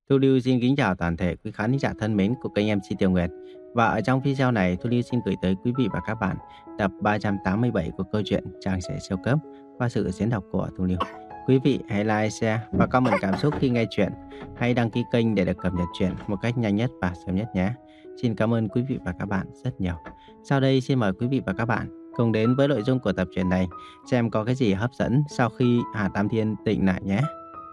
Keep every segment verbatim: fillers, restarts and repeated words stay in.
Thu Lưu xin kính chào toàn thể quý khán giả thân mến của kênh em xê Tiểu Nguyệt. Và ở trong video này, Thu Lưu xin gửi tới quý vị và các bạn tập ba trăm tám mươi bảy của câu chuyện Chàng Trẻ Siêu Cấp qua sự diễn đọc của Thu Lưu. Quý vị hãy like, share và comment cảm xúc khi nghe chuyện. Hãy đăng ký kênh để được cập nhật chuyện một cách nhanh nhất và sớm nhất nhé. Xin cảm ơn quý vị và các bạn rất nhiều. Sau đây xin mời quý vị và các bạn cùng đến với nội dung của tập truyện này, xem có cái gì hấp dẫn sau khi Hà Tam Thiên tỉnh lại nhé.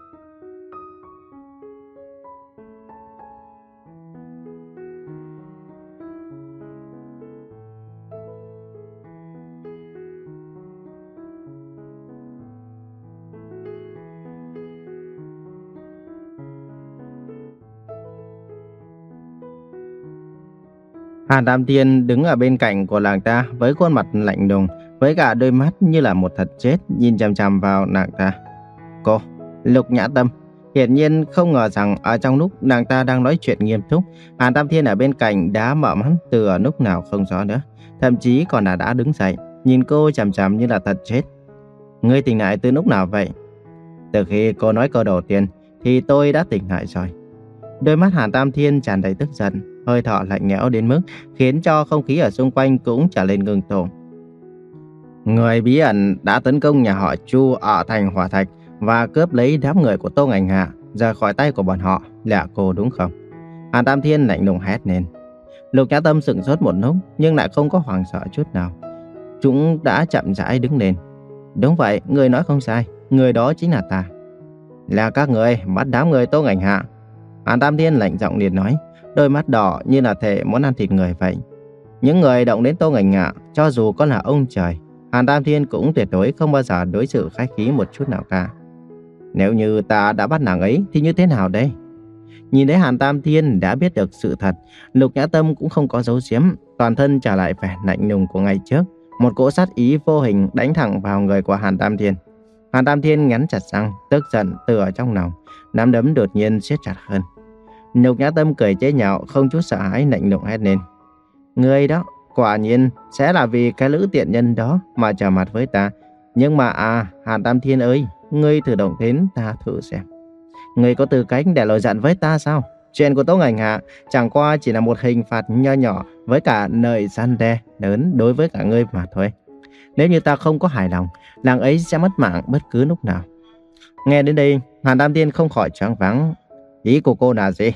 Hàn Tam Thiên đứng ở bên cạnh của nàng ta với khuôn mặt lạnh lùng, với cả đôi mắt như là một thật chết nhìn chằm chằm vào nàng ta. Cô, Lục Nhã Tâm, hiển nhiên không ngờ rằng ở trong lúc nàng ta đang nói chuyện nghiêm túc, Hàn Tam Thiên ở bên cạnh đã mở mắt từ ở lúc nào không rõ nữa, thậm chí còn là đã đứng dậy, nhìn cô chằm chằm như là thật chết. Ngươi tỉnh lại từ lúc nào vậy? Từ khi cô nói câu đầu tiên thì tôi đã tỉnh lại rồi. Đôi mắt Hàn Tam Thiên tràn đầy tức giận, hơi thở lạnh lẽo đến mức khiến cho không khí ở xung quanh cũng trở lên ngưng tụ. Người bí ẩn đã tấn công nhà họ Chu ở thành Hỏa Thạch và cướp lấy đám người của Tô Ngành Hạ ra khỏi tay của bọn họ, là cô đúng không? Hàn Tam Thiên lạnh lùng hét lên. Lục Nhã Tâm sững sốt một lúc nhưng lại không có hoảng sợ chút nào. Chúng đã chậm rãi đứng lên. Đúng vậy, người nói không sai, người đó chính là ta. Là các người bắt đám người Tô Ngành Hạ. Hàn Tam Thiên lạnh giọng liền nói, đôi mắt đỏ như là thể muốn ăn thịt người vậy. Những người động đến Tô Ngành Hạ, cho dù có là ông trời, Hàn Tam Thiên cũng tuyệt đối không bao giờ đối xử khách khí một chút nào cả. Nếu như ta đã bắt nàng ấy thì như thế nào đây? Nhìn thấy Hàn Tam Thiên đã biết được sự thật, Lục Nhã Tâm cũng không có giấu giếm, toàn thân trả lại vẻ lạnh lùng của ngày trước, một cỗ sát ý vô hình đánh thẳng vào người của Hàn Tam Thiên. Hàn Tam Thiên ngắn chặt răng, tức giận từ ở trong lòng, nắm đấm đột nhiên siết chặt hơn. Lục Nhã Tâm cười chế nhạo, không chút sợ hãi lạnh lùng hét lên. Ngươi đó, quả nhiên sẽ là vì cái lữ tiện nhân đó mà trở mặt với ta. Nhưng mà à, Hàn Tam Thiên ơi, ngươi thử động đến ta thử xem. Ngươi có tư cách để lời giận với ta sao? Chuyện của Tố Ngành Hạ chẳng qua chỉ là một hình phạt nho nhỏ với cả lời răn đe lớn đối với cả ngươi mà thôi. Nếu như ta không có hài lòng, nàng ấy sẽ mất mạng bất cứ lúc nào. Nghe đến đây, Hàn Tam Thiên không khỏi choáng váng. Ý của cô là gì?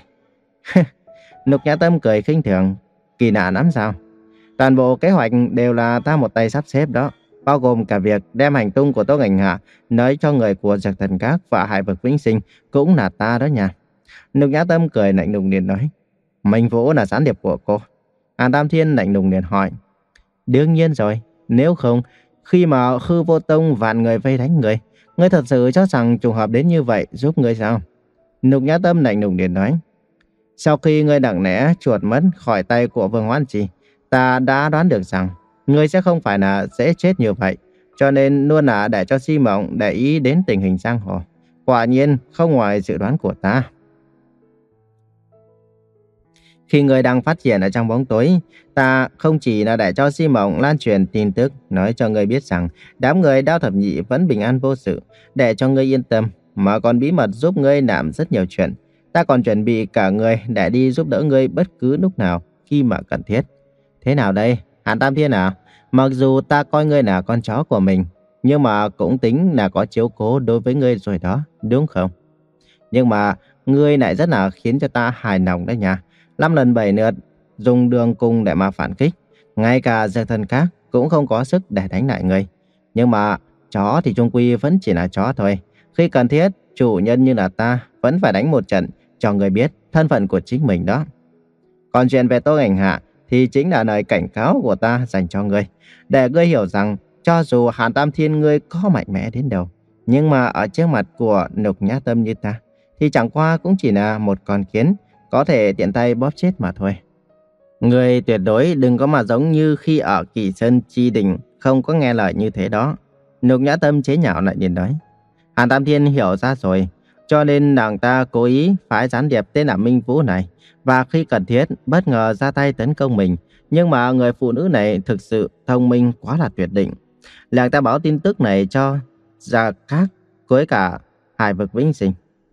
Lục Nhã Tâm cười khinh thường. Kỳ lạ lắm sao? Toàn bộ kế hoạch đều là ta một tay sắp xếp đó, bao gồm cả việc đem hành tung của Tố Ngành Hạ nói cho người của Giặc Thần Các và Hải Vực Vĩnh Sinh cũng là ta đó nha. Lục Nhã Tâm cười lạnh lùng liền nói. Minh Vũ là gián điệp của cô? Hàn Tam Thiên lạnh lùng liền hỏi. Đương nhiên rồi, nếu không, khi mà Khư Vô Tông vạn người vây đánh người, ngươi thật sự cho rằng trùng hợp đến như vậy giúp ngươi sao? Lục Nhã Tâm lạnh lùng liền nói. Sau khi ngươi đặng lẽ chuột mất khỏi tay của Vương Hoan Trì, ta đã đoán được rằng ngươi sẽ không phải là dễ chết như vậy, cho nên luôn là để cho Si Mộng để ý đến tình hình giang hồ. Quả nhiên không ngoài dự đoán của ta. Khi ngươi đang phát triển ở trong bóng tối, ta không chỉ là để cho Si Mộng lan truyền tin tức, nói cho ngươi biết rằng đám người Đao Thập Nhị vẫn bình an vô sự, để cho ngươi yên tâm, mà còn bí mật giúp ngươi làm rất nhiều chuyện. Ta còn chuẩn bị cả người để đi giúp đỡ ngươi bất cứ lúc nào khi mà cần thiết. Thế nào đây, Hàn Tam Thiên à? Mặc dù ta coi ngươi là con chó của mình, nhưng mà cũng tính là có chiếu cố đối với ngươi rồi đó, đúng không? Nhưng mà ngươi lại rất là khiến cho ta hài lòng đấy nha. Năm lần bảy lượt dùng đường cùng để mà phản kích, ngay cả Giặc Thần Các cũng không có sức để đánh lại ngươi. Nhưng mà chó thì chung quy vẫn chỉ là chó thôi. Khi cần thiết, chủ nhân như là ta vẫn phải đánh một trận cho người biết thân phận của chính mình đó. Còn chuyện về Tô Ngành Hạ thì chính là lời cảnh cáo của ta dành cho ngươi, để ngươi hiểu rằng cho dù Hàn Tam Thiên ngươi có mạnh mẽ đến đâu, nhưng mà ở trước mặt của Lục Nhã Tâm như ta thì chẳng qua cũng chỉ là một con kiến, có thể tiện tay bóp chết mà thôi. Ngươi tuyệt đối đừng có mà giống như khi ở Kỳ Sơn Chi Đình không có nghe lời như thế đó. Lục Nhã Tâm chế nhạo lại liền nói. Hàn Tam Thiên hiểu ra rồi, cho nên nàng ta cố ý phái gián điệp tên là Minh Vũ này, và khi cần thiết bất ngờ ra tay tấn công mình. Nhưng mà người phụ nữ này thực sự thông minh quá là tuyệt đỉnh. Nàng ta báo tin tức này cho Gia Cát với cả Hải Vực Vĩnh Sinh.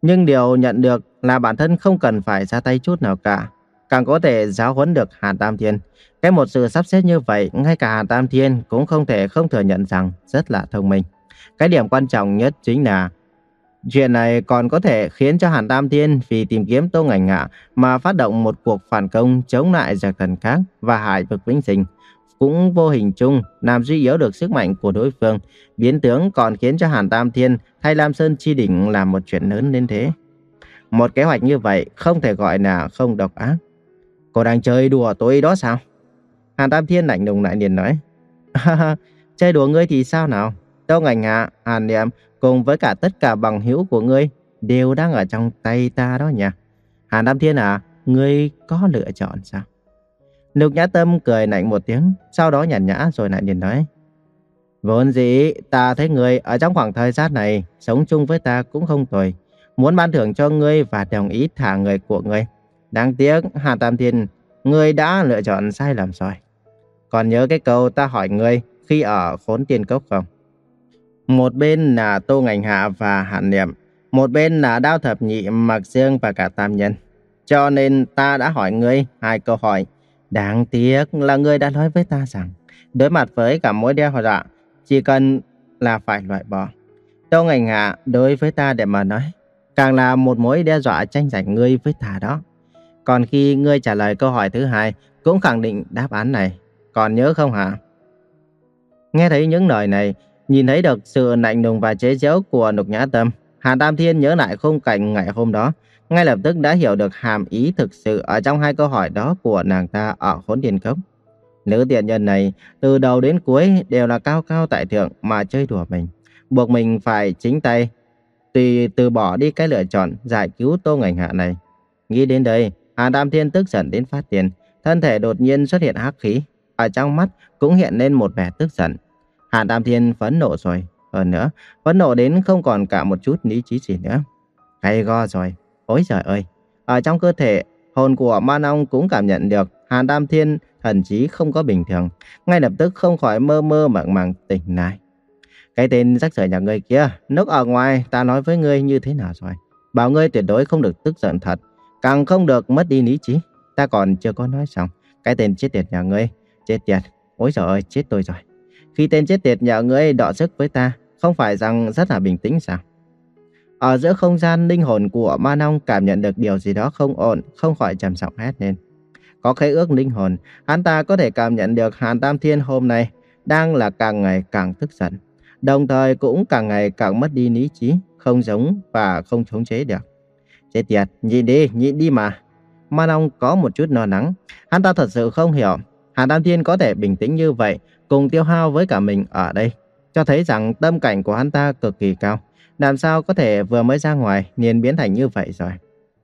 Nhưng điều nhận được là bản thân không cần phải ra tay chút nào cả, càng có thể giáo huấn được Hàn Tam Thiên. Cái một sự sắp xếp như vậy, ngay cả Hàn Tam Thiên cũng không thể không thừa nhận rằng rất là thông minh. Cái điểm quan trọng nhất chính là chuyện này còn có thể khiến cho Hàn Tam Thiên vì tìm kiếm Tô Ngành Ngạ mà phát động một cuộc phản công chống lại giặc thần khác và hải vực vĩnh sinh, cũng vô hình chung làm suy yếu được sức mạnh của đối phương. Biến tướng còn khiến cho Hàn Tam Thiên thay Lam Sơn Chi Đỉnh làm một chuyện lớn đến thế. Một kế hoạch như vậy không thể gọi là không độc ác. Cô đang chơi đùa tôi đó sao? Hàn Tam Thiên lạnh lùng lại liền nói. Chơi đùa ngươi thì sao nào? Tô Ngành Ngạ, Hàn Niệm cùng với cả tất cả bằng hữu của ngươi đều đang ở trong tay ta đó nhỉ? Hàn Tam Thiên à, ngươi có lựa chọn sao? Lục Nhã Tâm cười lạnh một tiếng, sau đó nhàn nhã rồi lại liền nói. Vốn dĩ ta thấy ngươi ở trong khoảng thời gian này sống chung với ta cũng không tồi, muốn ban thưởng cho ngươi và đồng ý thả người của ngươi. Đáng tiếc Hàn Tam Thiên, ngươi đã lựa chọn sai lầm rồi. Còn nhớ cái câu ta hỏi ngươi khi ở Khốn Tiên Cốc không? Một bên là Tô Ngành Hạ và Hàn Niệm, một bên là Đao Thập Nhị, Mạc Dương và cả Tam Nhân. Cho nên ta đã hỏi ngươi hai câu hỏi. Đáng tiếc là ngươi đã nói với ta rằng đối mặt với cả mối đe dọa chỉ cần là phải loại bỏ. Tô Ngành Hạ đối với ta để mà nói càng là một mối đe dọa tranh giành ngươi với ta đó. Còn khi ngươi trả lời câu hỏi thứ hai cũng khẳng định đáp án này. Còn nhớ không hả? Nghe thấy những lời này, nhìn thấy được sự lạnh lùng và chế giễu của Lục Nhã Tâm, Hàn Tam Thiên nhớ lại khung cảnh ngày hôm đó, ngay lập tức đã hiểu được hàm ý thực sự ở trong hai câu hỏi đó của nàng ta ở Khốn Tiên Cốc. Nữ tiện nhân này từ đầu đến cuối đều là cao cao tại thượng mà chơi đùa mình, buộc mình phải chính tay tùy từ bỏ đi cái lựa chọn giải cứu Tô Ngành Hạ này. Nghĩ đến đây, Hàn Tam Thiên tức giận đến phát điên, thân thể đột nhiên xuất hiện hắc khí, ở trong mắt cũng hiện lên một vẻ tức giận. Hàn Tam Thiên phẫn nộ rồi, hơn nữa, phẫn nộ đến không còn cả một chút lý trí gì nữa. Gay go rồi, ôi trời ơi, ở trong cơ thể, hồn của Ma Long cũng cảm nhận được Hàn Tam Thiên thần trí không có bình thường, ngay lập tức không khỏi mơ mơ màng màng tỉnh lại. Cái tên rắc rưởi nhà ngươi kia, lúc ở ngoài ta nói với ngươi như thế nào rồi? Bảo ngươi tuyệt đối không được tức giận thật, càng không được mất đi lý trí. Ta còn chưa có nói xong, cái tên chết tiệt nhà ngươi, chết tiệt, ôi trời ơi, chết tôi rồi. Khi tên chết tiệt nhà ngươi đọ sức với ta, không phải rằng rất là bình tĩnh sao? Ở giữa không gian, linh hồn của Ma Long cảm nhận được điều gì đó không ổn, không khỏi trầm giọng hét lên. Có khế ước linh hồn, hắn ta có thể cảm nhận được Hàn Tam Thiên hôm nay đang là càng ngày càng tức giận, đồng thời cũng càng ngày càng mất đi lý trí, không giống và không khống chế được. Chết tiệt, nhịn đi, nhịn đi mà. Ma Long có một chút lo lắng, hắn ta thật sự không hiểu Hàn Tam Thiên có thể bình tĩnh như vậy, cùng tiêu hao với cả mình ở đây, cho thấy rằng tâm cảnh của hắn ta cực kỳ cao. Làm sao có thể vừa mới ra ngoài liền biến thành như vậy rồi?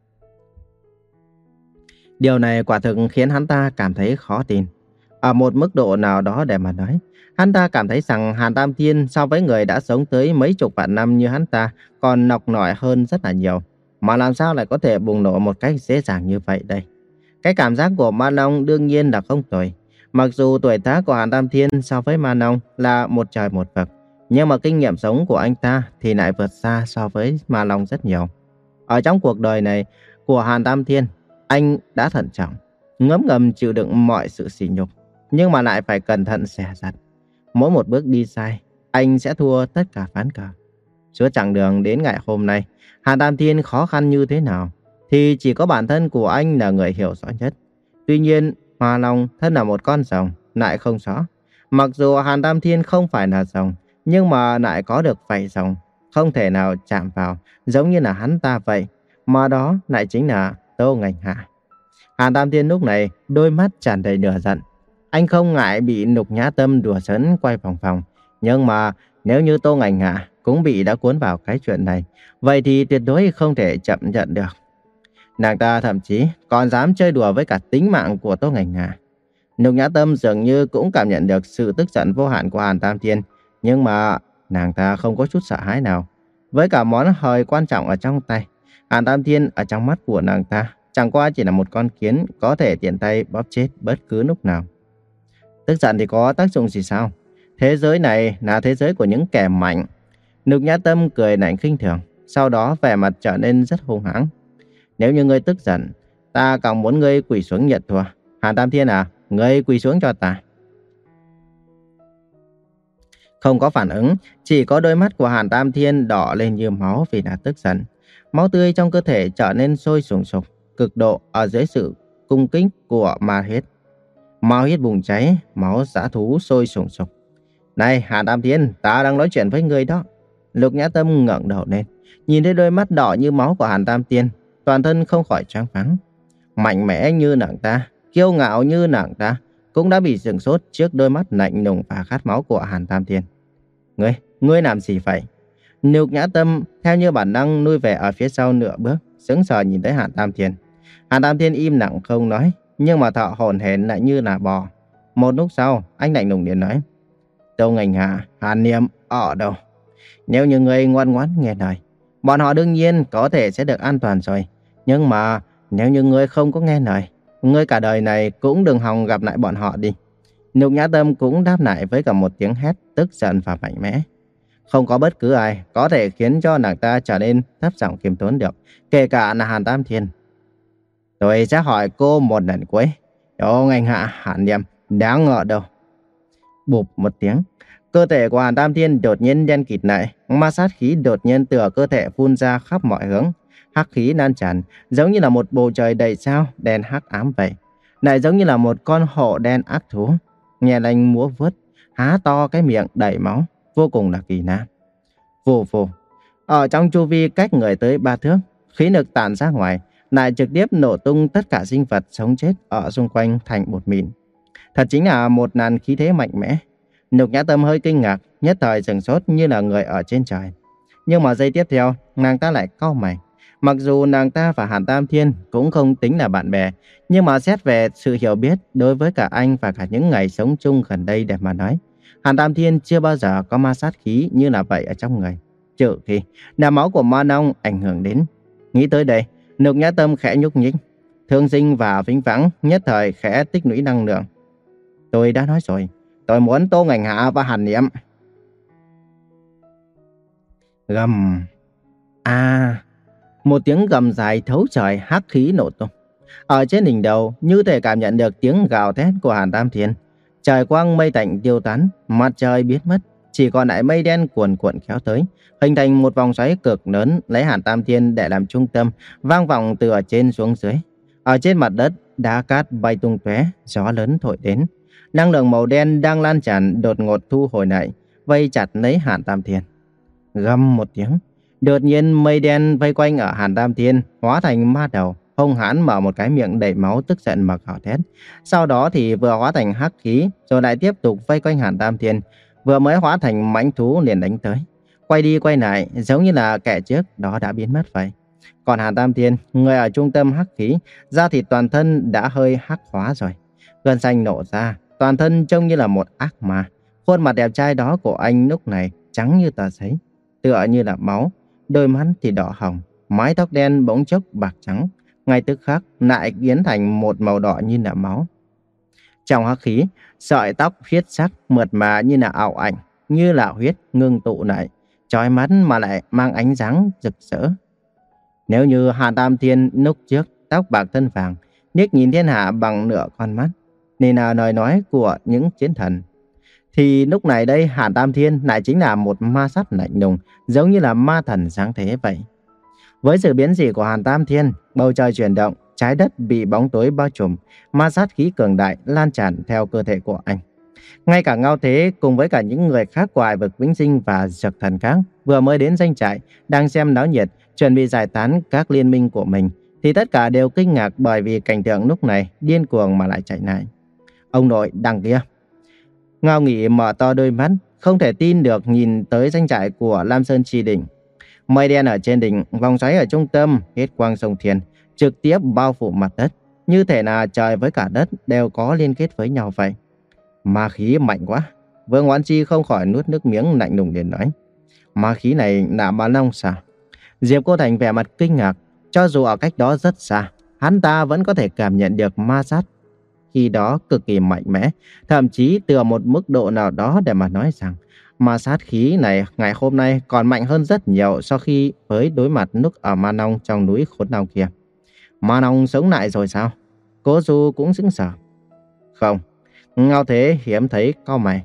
Điều này quả thực khiến hắn ta cảm thấy khó tin. Ở một mức độ nào đó để mà nói, hắn ta cảm thấy rằng Hàn Tam Thiên so với người đã sống tới mấy chục vạn năm như hắn ta còn nọc nỏi hơn rất là nhiều. Mà làm sao lại có thể bùng nổ một cách dễ dàng như vậy đây? Cái cảm giác của Ma Long đương nhiên là không tồi. Mặc dù tuổi tác của Hàn Tam Thiên so với Ma Long là một trời một vực, nhưng mà kinh nghiệm sống của anh ta thì lại vượt xa so với Ma Long rất nhiều. Ở trong cuộc đời này của Hàn Tam Thiên, anh đã thận trọng, ngấm ngầm chịu đựng mọi sự sỉ nhục, nhưng mà lại phải cẩn thận dè dặt. Mỗi một bước đi sai, anh sẽ thua tất cả ván cờ. Suốt chặng đường đến ngày hôm nay, Hàn Tam Thiên khó khăn như thế nào, thì chỉ có bản thân của anh là người hiểu rõ nhất. Tuy nhiên, Ma Long thân là một con rồng, lại không rõ. Mặc dù Hàn Tam Thiên không phải là rồng, nhưng mà lại có được vảy rồng, không thể nào chạm vào, giống như là hắn ta vậy. Mà đó lại chính là Tô Ngành Hạ. Hàn Tam Thiên lúc này đôi mắt tràn đầy lửa giận. Anh không ngại bị Lục Nhã Tâm đùa giỡn quay vòng vòng. Nhưng mà nếu như Tô Ngành Hạ cũng bị đã cuốn vào cái chuyện này, vậy thì tuyệt đối không thể chậm nhận được. Nàng ta thậm chí còn dám chơi đùa với cả tính mạng của Tô Ngành Hạ. Lục Nhã Tâm dường như cũng cảm nhận được sự tức giận vô hạn của Hàn Tam Thiên. Nhưng mà nàng ta không có chút sợ hãi nào. Với cả món hời quan trọng ở trong tay, Hàn Tam Thiên ở trong mắt của nàng ta chẳng qua chỉ là một con kiến có thể tiện tay bóp chết bất cứ lúc nào. Tức giận thì có tác dụng gì sao? Thế giới này là thế giới của những kẻ mạnh. Lục Nhã Tâm cười lạnh khinh thường. sau đó vẻ mặt trở nên rất hung hãn. Nếu như ngươi tức giận, ta càng muốn ngươi quỳ xuống nhận thua. Hàn Tam Thiên à, ngươi quỳ xuống cho ta. Không có phản ứng, chỉ có đôi mắt của Hàn Tam Thiên đỏ lên như máu vì đã tức giận. Máu tươi trong cơ thể trở nên sôi sùng sục, cực độ ở dưới sự cung kính của ma huyết. Ma huyết bùng cháy, máu dã thú sôi sùng sục. Này Hàn Tam Thiên, ta đang nói chuyện với ngươi đó. Lục Nhã Tâm ngẩng đầu lên, nhìn thấy đôi mắt đỏ như máu của Hàn Tam Thiên, toàn thân không khỏi choáng váng. Mạnh mẽ như nàng ta, kiêu ngạo như nàng ta, cũng đã bị sửng sốt trước đôi mắt lạnh lùng và khát máu của Hàn Tam Thiên. Ngươi, ngươi làm gì vậy? Lục Nhã Tâm theo như bản năng lui về ở phía sau nửa bước, sững sờ nhìn thấy Hàn Tam Thiên. Hàn Tam Thiên im lặng không nói, nhưng mà thở hổn hển lại như là bò. Một lúc sau, anh lạnh lùng liền nói: Tô Nghênh Hạ, Hàn Niệm ở đâu? Nếu như ngươi ngoan ngoãn nghe lời, bọn họ đương nhiên có thể sẽ được an toàn rồi. Nhưng mà nếu như ngươi không có nghe lời, ngươi cả đời này cũng đừng hòng gặp lại bọn họ đi. Lục Nhã Tâm cũng đáp lại với cả một tiếng hét tức giận và mạnh mẽ. Không có bất cứ ai có thể khiến cho nàng ta trở nên thấp giọng kiềm tốn được, kể cả là Hàn Tam Thiên. Tôi sẽ hỏi cô một lần cuối, Tô Nghênh Hạ, Hàn Niệm đáng ở đâu? Bụp một tiếng, cơ thể của Hàn Tam Thiên đột nhiên đen kịt lại, ma sát khí đột nhiên từ cơ thể phun ra khắp mọi hướng. Hắc khí lan tràn, giống như là một bầu trời đầy sao đen hắc ám vậy, lại giống như là một con hổ đen ác thú, nhẹ lanh múa vuốt, há to cái miệng đầy máu, vô cùng là kỳ lạ. Vù vù, ở trong chu vi cách người tới ba thước, khí lực tản ra ngoài, lại trực tiếp nổ tung tất cả sinh vật sống chết ở xung quanh thành bột mịn. Thật chính là một làn khí thế mạnh mẽ. Lục Nhã Tâm hơi kinh ngạc, nhất thời sửng sốt như là người ở trên trời. Nhưng mà giây tiếp theo, nàng ta lại cau mày. Mặc dù nàng ta và Hàn Tam Thiên cũng không tính là bạn bè, nhưng mà xét về sự hiểu biết đối với cả anh và cả những ngày sống chung gần đây để mà nói, Hàn Tam Thiên chưa bao giờ có ma sát khí như là vậy ở trong người, trừ khi là máu của ma nông ảnh hưởng đến. Nghĩ tới đây, Lục Nhã Tâm khẽ nhúc nhích, thương sinh và vĩnh viễn nhất thời khẽ tích lũy năng lượng. Tôi đã nói rồi, tôi muốn Tô Nghênh Hạ và Hàn Niệm. Gầm. À, một tiếng gầm dài thấu trời, hắc khí nổ tung. Ở trên đỉnh đầu như thể cảm nhận được tiếng gào thét của Hàn Tam Thiên. Trời quang mây tạnh tiêu tán, mặt trời biến mất, chỉ còn lại mây đen cuồn cuộn kéo tới, hình thành một vòng xoáy cực lớn lấy Hàn Tam Thiên để làm trung tâm, vang vọng từ ở trên xuống dưới. Ở trên mặt đất, đá cát bay tung tóe, gió lớn thổi đến. Năng lượng màu đen đang lan tràn đột ngột thu hồi lại, vây chặt lấy Hàn Tam Thiên. Gầm một tiếng, đột nhiên mây đen vây quanh ở Hàn Tam Thiên hóa thành ma đầu, hung hãn mở một cái miệng đầy máu tức giận mà gào thét. Sau đó thì vừa hóa thành hắc khí, rồi lại tiếp tục vây quanh Hàn Tam Thiên, vừa mới hóa thành mãnh thú liền đánh tới. Quay đi quay lại, giống như là kẻ trước đó đã biến mất vậy. Còn Hàn Tam Thiên, người ở trung tâm hắc khí, da thịt toàn thân đã hơi hắc hóa rồi, gân xanh nổ ra, toàn thân trông như là một ác ma. Khuôn mặt đẹp trai đó của anh lúc này trắng như tờ giấy, tựa như là máu, đôi mắt thì đỏ hồng, mái tóc đen bỗng chốc bạc trắng, ngay tức khắc lại biến thành một màu đỏ như là máu. Trong hắc khí, sợi tóc huyết sắc mượt mà như là ảo ảnh, như là huyết ngưng tụ lại, chói mắt mà lại mang ánh sáng rực rỡ. Nếu như Hàn Tam Thiên lúc trước tóc bạc thân vàng, liếc nhìn thiên hạ bằng nửa con mắt, nên là lời nói của những chiến thần, thì lúc này đây Hàn Tam Thiên lại chính là một ma sát lạnh lùng, giống như là ma thần sáng thế vậy. Với sự biến dị của Hàn Tam Thiên, bầu trời chuyển động, trái đất bị bóng tối bao trùm, ma sát khí cường đại lan tràn theo cơ thể của anh. Ngay cả Ngao Thế cùng với cả những người khác của Hải Vực Vĩnh Sinh và Dược Thần khác vừa mới đến doanh trại, đang xem náo nhiệt, chuẩn bị giải tán các liên minh của mình, thì tất cả đều kinh ngạc bởi vì cảnh tượng lúc này điên cuồng mà lại chạy lại. Ông nội đằng kia. Ngao Nghị mở to đôi mắt, không thể tin được nhìn tới doanh trại của Lam Sơn Chi Đỉnh. Mây đen ở trên đỉnh, vòng xoáy ở trung tâm, hết quang sông thiên, trực tiếp bao phủ mặt đất, như thể là trời với cả đất đều có liên kết với nhau vậy. Ma khí mạnh quá. Vương Hoán Chi không khỏi nuốt nước miếng lạnh lùng liền nói. Ma khí này là ma long sao? Diệp Cô Thành vẻ mặt kinh ngạc, cho dù ở cách đó rất xa, hắn ta vẫn có thể cảm nhận được ma sát khi đó cực kỳ mạnh mẽ, thậm chí từ một mức độ nào đó để mà nói rằng mà sát khí này ngày hôm nay còn mạnh hơn rất nhiều so khi với đối mặt lúc ở Ma Nông trong núi Khốn Đau kia. Ma Nông sống lại rồi sao? Cố Du cũng sững sờ. Không, Ngao Thế hiếm thấy cau mày.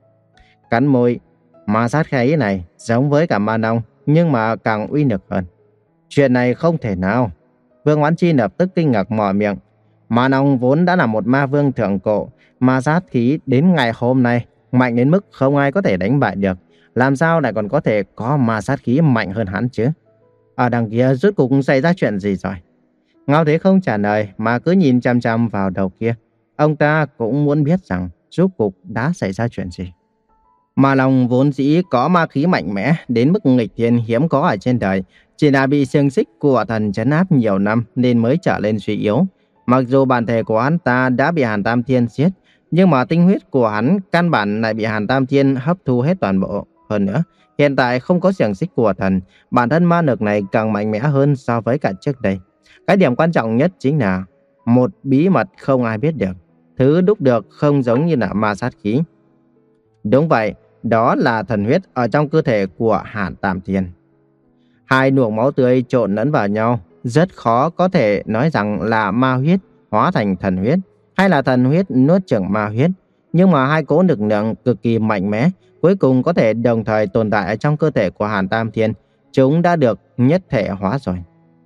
Cắn môi, mà sát khí này giống với cả Ma Nông nhưng mà càng uy lực hơn. Chuyện này không thể nào. Vương Oán Chi lập tức kinh ngạc mở miệng. Ma Nông vốn đã là một ma vương thượng cổ, mà sát khí đến ngày hôm nay mạnh đến mức không ai có thể đánh bại được. Làm sao lại còn có thể có ma sát khí mạnh hơn hắn chứ? Ở đằng kia rốt cuộc xảy ra chuyện gì rồi? Ngao Thế không trả lời mà cứ nhìn chăm chăm vào đầu kia. Ông ta cũng muốn biết rằng rốt cuộc đã xảy ra chuyện gì. Ma Long vốn dĩ có ma khí mạnh mẽ đến mức nghịch thiên hiếm có ở trên đời, chỉ là bị xiềng xích của thần trấn áp nhiều năm nên mới trở lên suy yếu. Mặc dù bản thể của hắn ta đã bị Hàn Tam Thiên giết, nhưng mà tinh huyết của hắn căn bản lại bị Hàn Tam Thiên hấp thu hết toàn bộ. Hơn nữa, hiện tại không có xiềng xích của thần, bản thân ma lực này càng mạnh mẽ hơn so với cả trước đây. Cái điểm quan trọng nhất chính là một bí mật không ai biết được. Thứ đúc được không giống như là ma sát khí. Đúng vậy, đó là thần huyết ở trong cơ thể của Hàn Tam Thiên. Hai luồng máu tươi trộn lẫn vào nhau, rất khó có thể nói rằng là ma huyết hóa thành thần huyết, hay là thần huyết nuốt chửng ma huyết. Nhưng mà hai cỗ lực lượng cực kỳ mạnh mẽ, cuối cùng có thể đồng thời tồn tại ở trong cơ thể của Hàn Tam Thiên. Chúng đã được nhất thể hóa rồi.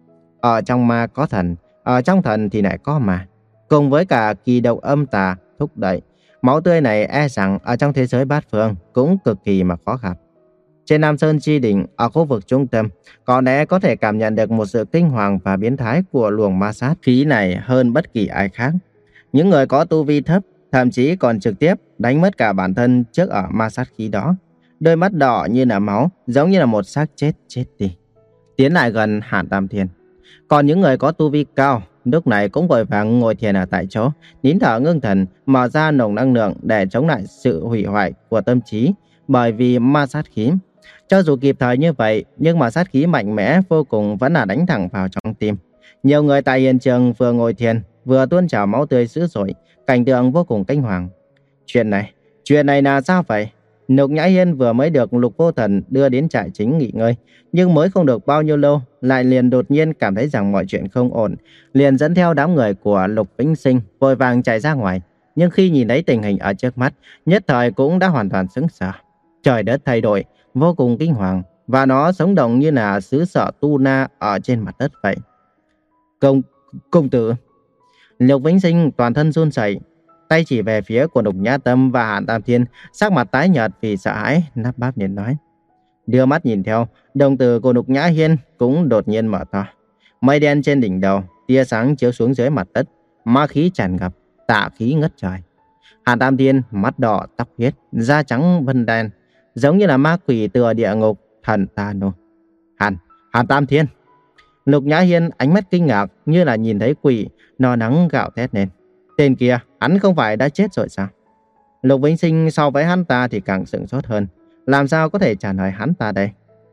Ở trong ma có thần, ở trong thần thì lại có ma. Cùng với cả kỳ độc âm tà thúc đẩy, máu tươi này e rằng ở trong thế giới bát phương cũng cực kỳ mà khó gặp. Trên Nam Sơn Chi Đỉnh, ở khu vực trung tâm, có lẽ có thể cảm nhận được một sự kinh hoàng và biến thái của luồng ma sát khí này hơn bất kỳ ai khác. Những người có tu vi thấp, thậm chí còn trực tiếp đánh mất cả bản thân trước ở ma sát khí đó. Đôi mắt đỏ như là máu, giống như là một xác chết chết đi. Tiến lại gần Hàn Tam Thiên. Còn những người có tu vi cao, lúc này cũng vội vàng ngồi thiền ở tại chỗ, nín thở ngưng thần, mở ra nồng năng lượng để chống lại sự hủy hoại của tâm trí bởi vì ma sát khí. Cho dù kịp thời như vậy, nhưng mà sát khí mạnh mẽ vô cùng vẫn là đánh thẳng vào trong tim. Nhiều người tại hiện trường vừa ngồi thiền, vừa tuôn trào máu tươi dữ dội, cảnh tượng vô cùng kinh hoàng. Chuyện này, chuyện này là sao vậy? Lục Nhã Hiên vừa mới được Lục Vô Thần đưa đến trại chính nghỉ ngơi, nhưng mới không được bao nhiêu lâu, lại liền đột nhiên cảm thấy rằng mọi chuyện không ổn, liền dẫn theo đám người của Lục Vĩnh Sinh vội vàng chạy ra ngoài. Nhưng khi nhìn thấy tình hình ở trước mắt, nhất thời cũng đã hoàn toàn sững sờ. Trời đất thay đổi, vô cùng kinh hoàng, và nó sống động như là xứ sở Tu Na ở trên mặt đất vậy. Công, công tử. Lục Vĩnh Sinh toàn thân run rẩy, tay chỉ về phía của Lục Nhã Tâm và Hàn Tam Thiên, sắc mặt tái nhợt vì sợ hãi, lắp bắp liền nói. Đưa mắt nhìn theo, đồng tử của Lục Nhã Hiên cũng đột nhiên mở to. Mây đen trên đỉnh đầu, tia sáng chiếu xuống dưới mặt đất, ma khí tràn ngập, tà khí ngất trời. Hàn Tam Thiên mắt đỏ tóc huyết, da trắng vân đen, giống như là ma quỷ từ địa ngục, thần ta nô. Hàn, Hàn Tam Thiên. Lục Nhã Hiên ánh mắt kinh ngạc như là nhìn thấy quỷ, no nắng gạo thét lên. Tên kia, hắn không phải đã chết rồi sao? Lục Vĩnh Sinh so với hắn ta thì càng sửng sốt hơn. Làm sao có thể trả lời hắn ta đây?